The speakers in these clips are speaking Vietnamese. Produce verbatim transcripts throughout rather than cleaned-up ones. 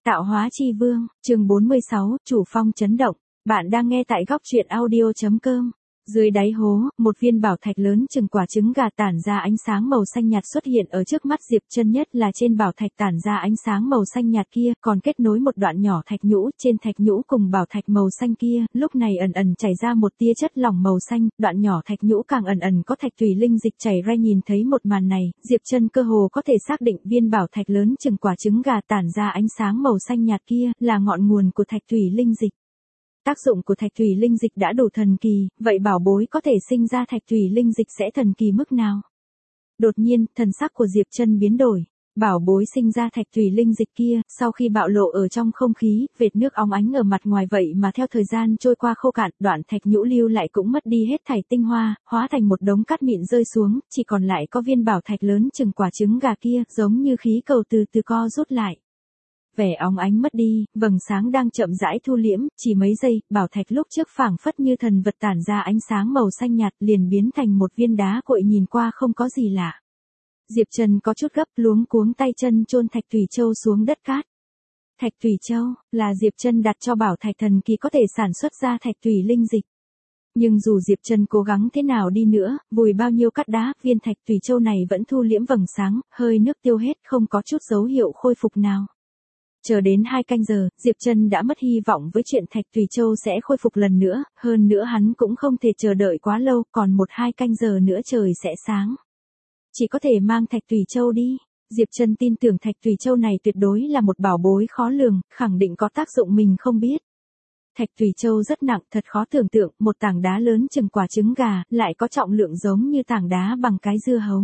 Tạo hóa chi vương, chương bốn mươi sáu, chủ phong chấn động. Bạn đang nghe tại góc truyện audio chấm com. Dưới đáy hố, một viên bảo thạch lớn chừng quả trứng gà tản ra ánh sáng màu xanh nhạt xuất hiện ở trước mắt Diệp Chân, nhất là trên bảo thạch tản ra ánh sáng màu xanh nhạt kia, còn kết nối một đoạn nhỏ thạch nhũ, trên thạch nhũ cùng bảo thạch màu xanh kia, lúc này ẩn ẩn chảy ra một tia chất lỏng màu xanh, đoạn nhỏ thạch nhũ càng ẩn ẩn có thạch thủy linh dịch chảy ra. Nhìn thấy một màn này, Diệp Chân cơ hồ có thể xác định viên bảo thạch lớn chừng quả trứng gà tản ra ánh sáng màu xanh nhạt kia là ngọn nguồn của thạch thủy linh dịch. Tác dụng của thạch thủy linh dịch đã đủ thần kỳ, vậy bảo bối có thể sinh ra thạch thủy linh dịch sẽ thần kỳ mức nào? Đột nhiên, thần sắc của Diệp Chân biến đổi. Bảo bối sinh ra thạch thủy linh dịch kia, sau khi bạo lộ ở trong không khí, vệt nước óng ánh ở mặt ngoài vậy mà theo thời gian trôi qua khô cạn, đoạn thạch nhũ lưu lại cũng mất đi hết thảy tinh hoa, hóa thành một đống cát mịn rơi xuống, chỉ còn lại có viên bảo thạch lớn chừng quả trứng gà kia, giống như khí cầu từ từ co rút lại. Vẻ óng ánh mất đi, vầng sáng đang chậm rãi thu liễm, chỉ mấy giây, bảo thạch lúc trước phảng phất như thần vật tản ra ánh sáng màu xanh nhạt liền biến thành một viên đá cội nhìn qua không có gì lạ. Diệp Chân có chút gấp, luống cuống tay chân chôn thạch thủy châu xuống đất cát. Thạch thủy châu là Diệp Chân đặt cho bảo thạch thần kỳ có thể sản xuất ra thạch thủy linh dịch. Nhưng dù Diệp Chân cố gắng thế nào đi nữa, vùi bao nhiêu cát đá, viên thạch thủy châu này vẫn thu liễm vầng sáng, hơi nước tiêu hết, không có chút dấu hiệu khôi phục nào. Chờ đến hai canh giờ, Diệp Chân đã mất hy vọng với chuyện thạch thủy châu sẽ khôi phục lần nữa, hơn nữa hắn cũng không thể chờ đợi quá lâu, còn một hai canh giờ nữa trời sẽ sáng. Chỉ có thể mang thạch thủy châu đi. Diệp Chân tin tưởng thạch thủy châu này tuyệt đối là một bảo bối khó lường, khẳng định có tác dụng mình không biết. Thạch thủy châu rất nặng, thật khó tưởng tượng, một tảng đá lớn chừng quả trứng gà, lại có trọng lượng giống như tảng đá bằng cái dưa hấu.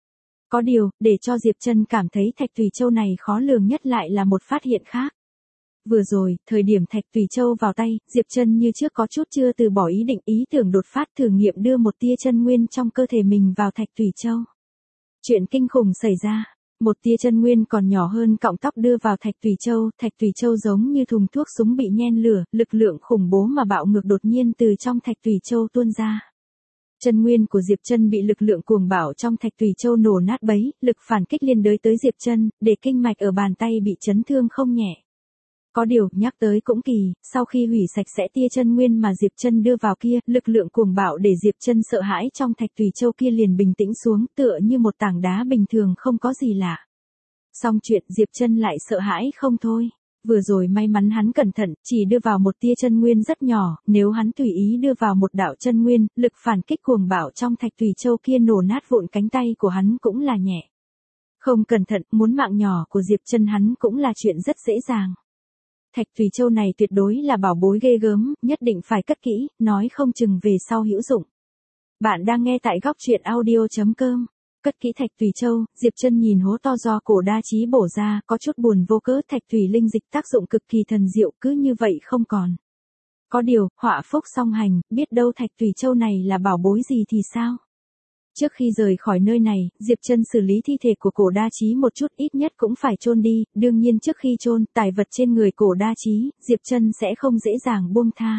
Có điều, để cho Diệp Chân cảm thấy thạch thủy châu này khó lường nhất lại là một phát hiện khác. Vừa rồi, thời điểm thạch thủy châu vào tay, Diệp Chân như trước có chút chưa từ bỏ ý định, ý tưởng đột phát thử nghiệm đưa một tia chân nguyên trong cơ thể mình vào thạch thủy châu. Chuyện kinh khủng xảy ra, một tia chân nguyên còn nhỏ hơn cọng tóc đưa vào thạch thủy châu, thạch thủy châu giống như thùng thuốc súng bị nhen lửa, lực lượng khủng bố mà bạo ngược đột nhiên từ trong thạch thủy châu tuôn ra. Chân nguyên của Diệp Chân bị lực lượng cuồng bạo trong thạch thủy châu nổ nát bấy, lực phản kích liên đới tới Diệp Chân, để kinh mạch ở bàn tay bị chấn thương không nhẹ. Có điều, nhắc tới cũng kỳ, sau khi hủy sạch sẽ tia chân nguyên mà Diệp Chân đưa vào kia, lực lượng cuồng bạo để Diệp Chân sợ hãi trong thạch thủy châu kia liền bình tĩnh xuống, tựa như một tảng đá bình thường không có gì lạ. Xong chuyện, Diệp Chân lại sợ hãi không thôi. Vừa rồi may mắn hắn cẩn thận, chỉ đưa vào một tia chân nguyên rất nhỏ, nếu hắn tùy ý đưa vào một đạo chân nguyên, lực phản kích cuồng bạo trong thạch thủy châu kia nổ nát vụn cánh tay của hắn cũng là nhẹ. Không cẩn thận, muốn mạng nhỏ của Diệp Chân hắn cũng là chuyện rất dễ dàng. Thạch thủy châu này tuyệt đối là bảo bối ghê gớm, nhất định phải cất kỹ, nói không chừng về sau hữu dụng. Bạn đang nghe tại góc truyện audio chấm com. Cất kỹ thạch thủy châu, Diệp Chân nhìn hố to do Cổ Đa Chí bổ ra, có chút buồn vô cớ, thạch thủy linh dịch tác dụng cực kỳ thần diệu, cứ như vậy không còn. Có điều, họa phúc song hành, biết đâu thạch thủy châu này là bảo bối gì thì sao? Trước khi rời khỏi nơi này, Diệp Chân xử lý thi thể của Cổ Đa Chí một chút, ít nhất cũng phải chôn đi, đương nhiên trước khi chôn, tài vật trên người Cổ Đa Chí, Diệp Chân sẽ không dễ dàng buông tha.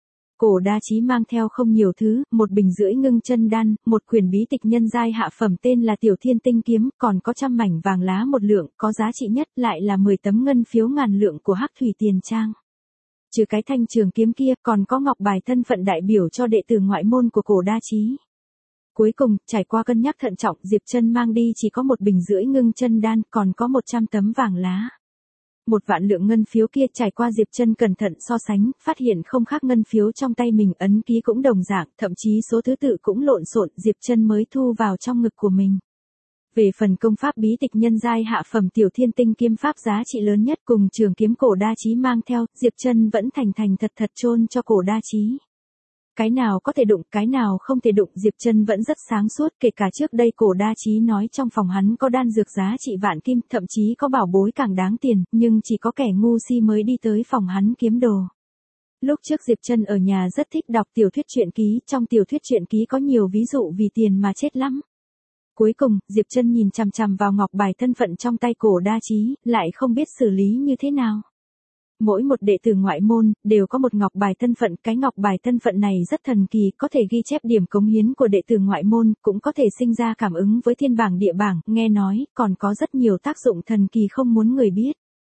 Cổ Đa Chí mang theo không nhiều thứ, một bình rưỡi ngưng chân đan, một quyển bí tịch nhân giai hạ phẩm tên là Tiểu Thiên Tinh Kiếm, còn có trăm mảnh vàng lá một lượng, có giá trị nhất lại là mười tấm ngân phiếu ngàn lượng của Hắc Thủy Tiền Trang. Trừ cái thanh trường kiếm kia, còn có ngọc bài thân phận đại biểu cho đệ tử ngoại môn của Cổ Đa Chí. Cuối cùng, trải qua cân nhắc thận trọng, Diệp Chân mang đi chỉ có một bình rưỡi ngưng chân đan, còn có một trăm tấm vàng lá. Một vạn lượng ngân phiếu kia trải qua Diệp Chân cẩn thận so sánh, phát hiện không khác ngân phiếu trong tay mình, ấn ký cũng đồng dạng, thậm chí số thứ tự cũng lộn xộn, Diệp Chân mới thu vào trong ngực của mình. Về phần công pháp bí tịch nhân giai hạ phẩm Tiểu Thiên Tinh Kiếm pháp giá trị lớn nhất cùng trường kiếm Cổ Đa Chí mang theo, Diệp Chân vẫn thành thành thật thật chôn cho Cổ Đa Chí. Cái nào có thể đụng, cái nào không thể đụng, Diệp Chân vẫn rất sáng suốt, kể cả trước đây Cổ Đa Chí nói trong phòng hắn có đan dược giá trị vạn kim, thậm chí có bảo bối càng đáng tiền, nhưng chỉ có kẻ ngu si mới đi tới phòng hắn kiếm đồ. Lúc trước Diệp Chân ở nhà rất thích đọc tiểu thuyết truyện ký, trong tiểu thuyết truyện ký có nhiều ví dụ vì tiền mà chết lắm. Cuối cùng, Diệp Chân nhìn chằm chằm vào ngọc bài thân phận trong tay Cổ Đa Chí, lại không biết xử lý như thế nào. Mỗi một đệ tử ngoại môn, đều có một ngọc bài thân phận, cái ngọc bài thân phận này rất thần kỳ, có thể ghi chép điểm cống hiến của đệ tử ngoại môn, cũng có thể sinh ra cảm ứng với thiên bảng địa bảng, nghe nói, còn có rất nhiều tác dụng thần kỳ không muốn người biết.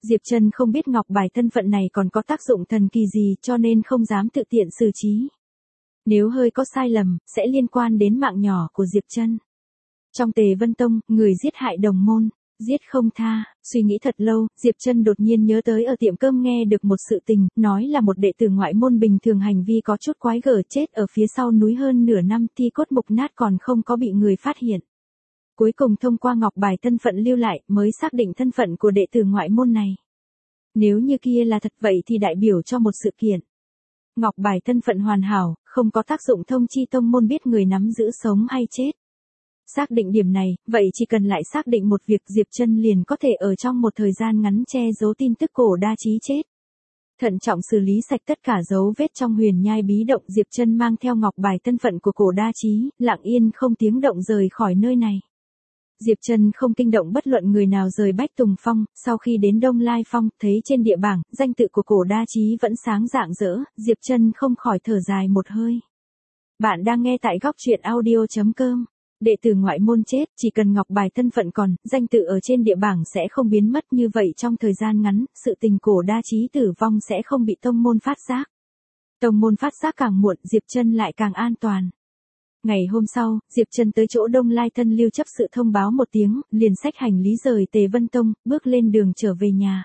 Diệp Trân không biết ngọc bài thân phận này còn có tác dụng thần kỳ gì cho nên không dám tự tiện xử trí. Nếu hơi có sai lầm, sẽ liên quan đến mạng nhỏ của Diệp Trân. Trong Tề Vân Tông, người giết hại đồng môn, giết không tha, suy nghĩ thật lâu, Diệp Trân đột nhiên nhớ tới ở tiệm cơm nghe được một sự tình, nói là một đệ tử ngoại môn bình thường hành vi có chút quái gở chết ở phía sau núi hơn nửa năm, thi cốt mục nát còn không có bị người phát hiện. Cuối cùng thông qua ngọc bài thân phận lưu lại mới xác định thân phận của đệ tử ngoại môn này. Nếu như kia là thật vậy thì đại biểu cho một sự kiện. Ngọc bài thân phận hoàn hảo, không có tác dụng thông chi tông môn biết người nắm giữ sống hay chết. Xác định điểm này, vậy chỉ cần lại xác định một việc Diệp Trân liền có thể ở trong một thời gian ngắn che giấu tin tức cổ đa chí chết. Thận trọng xử lý sạch tất cả dấu vết trong huyền nhai bí động, Diệp Trân mang theo ngọc bài thân phận của cổ đa chí, lặng yên không tiếng động rời khỏi nơi này. Diệp Trân không kinh động bất luận người nào rời Bách Tùng Phong, sau khi đến Đông Lai Phong, thấy trên địa bảng, danh tự của cổ đa chí vẫn sáng rạng rỡ, Diệp Trân không khỏi thở dài một hơi. Bạn đang nghe tại góc truyện audio chấm com. Đệ tử ngoại môn chết, chỉ cần ngọc bài thân phận còn, danh tự ở trên địa bảng sẽ không biến mất, như vậy trong thời gian ngắn, sự tình cổ đa chí tử vong sẽ không bị tông môn phát giác. Tông môn phát giác càng muộn, Diệp Trân lại càng an toàn. Ngày hôm sau, Diệp Trân tới chỗ Đông Lai thân lưu chấp sự thông báo một tiếng, liền xách hành lý rời Tề Vân Tông, bước lên đường trở về nhà.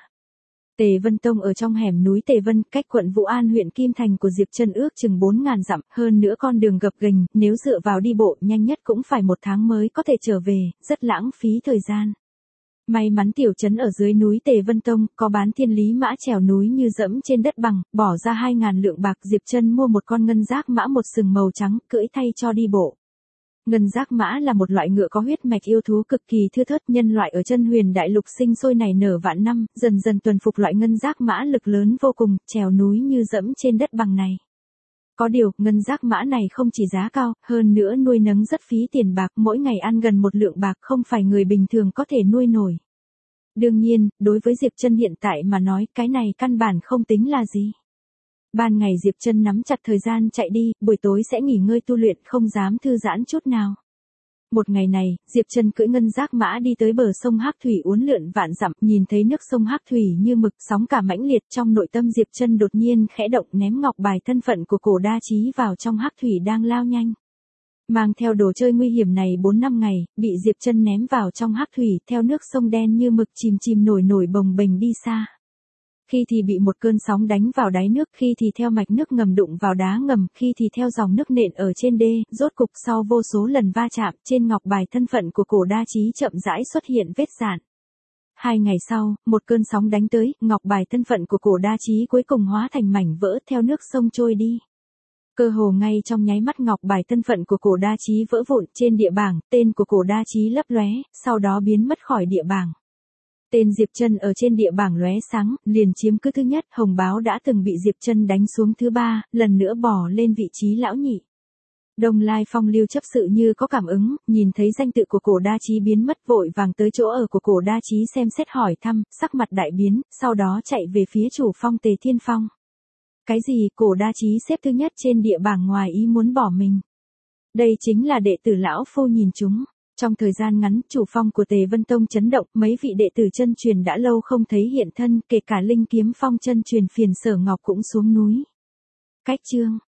Tề Vân Tông ở trong hẻm núi Tề Vân, cách quận Vũ An huyện Kim Thành của Diệp Trân ước chừng bốn ngàn dặm, hơn nữa con đường gập ghềnh, nếu dựa vào đi bộ nhanh nhất cũng phải một tháng mới có thể trở về, rất lãng phí thời gian. May mắn tiểu trấn ở dưới núi Tề Vân Tông, có bán thiên lý mã trèo núi như dẫm trên đất bằng, bỏ ra hai ngàn lượng bạc, Diệp Trân mua một con ngân giác mã một sừng màu trắng, cưỡi thay cho đi bộ. Ngân giác mã là một loại ngựa có huyết mạch yêu thú cực kỳ thưa thớt, nhân loại ở chân huyền đại lục sinh sôi nảy nở vạn năm, dần dần tuần phục loại ngân giác mã lực lớn vô cùng, trèo núi như dẫm trên đất bằng này. Có điều, ngân giác mã này không chỉ giá cao, hơn nữa nuôi nấng rất phí tiền bạc, mỗi ngày ăn gần một lượng bạc, không phải người bình thường có thể nuôi nổi. Đương nhiên, đối với Diệp Trân hiện tại mà nói, cái này căn bản không tính là gì. Ban ngày Diệp Trân nắm chặt thời gian chạy đi, buổi tối sẽ nghỉ ngơi tu luyện, không dám thư giãn chút nào. Một ngày này, Diệp Trân cưỡi ngân giác mã đi tới bờ sông Hắc Thủy uốn lượn vạn dặm, nhìn thấy nước sông Hắc Thủy như mực, sóng cả mãnh liệt, trong nội tâm Diệp Trân đột nhiên khẽ động, ném ngọc bài thân phận của cổ đa chí vào trong Hắc Thủy đang lao nhanh. Mang theo đồ chơi nguy hiểm này bốn năm ngày, bị Diệp Trân ném vào trong Hắc Thủy, theo nước sông đen như mực chìm chìm nổi nổi bồng bềnh đi xa. Khi thì bị một cơn sóng đánh vào đáy nước, khi thì theo mạch nước ngầm đụng vào đá ngầm, khi thì theo dòng nước nện ở trên đê, rốt cục sau vô số lần va chạm, trên ngọc bài thân phận của cổ đa chí chậm rãi xuất hiện vết rạn. Hai ngày sau, một cơn sóng đánh tới, ngọc bài thân phận của cổ đa chí cuối cùng hóa thành mảnh vỡ theo nước sông trôi đi. Cơ hồ ngay trong nháy mắt ngọc bài thân phận của cổ đa chí vỡ vụn, trên địa bảng, tên của cổ đa chí lấp lóe, sau đó biến mất khỏi địa bảng. Tên Diệp Trân ở trên địa bảng lóe sáng, liền chiếm cứ thứ nhất, hồng báo đã từng bị Diệp Trân đánh xuống thứ ba, lần nữa bò lên vị trí lão nhị. Đông Lai Phong lưu chấp sự như có cảm ứng, nhìn thấy danh tự của cổ đa chí biến mất, vội vàng tới chỗ ở của cổ đa chí xem xét hỏi thăm, sắc mặt đại biến, sau đó chạy về phía chủ phong Tề Thiên Phong. Cái gì, cổ đa chí xếp thứ nhất trên địa bảng ngoài ý muốn bỏ mình. Đây chính là đệ tử lão phu nhìn chúng. Trong thời gian ngắn, chủ phong của Tề Vân Tông chấn động, mấy vị đệ tử chân truyền đã lâu không thấy hiện thân, kể cả Linh Kiếm Phong chân truyền Phiền Sở Ngọc cũng xuống núi. Cách chương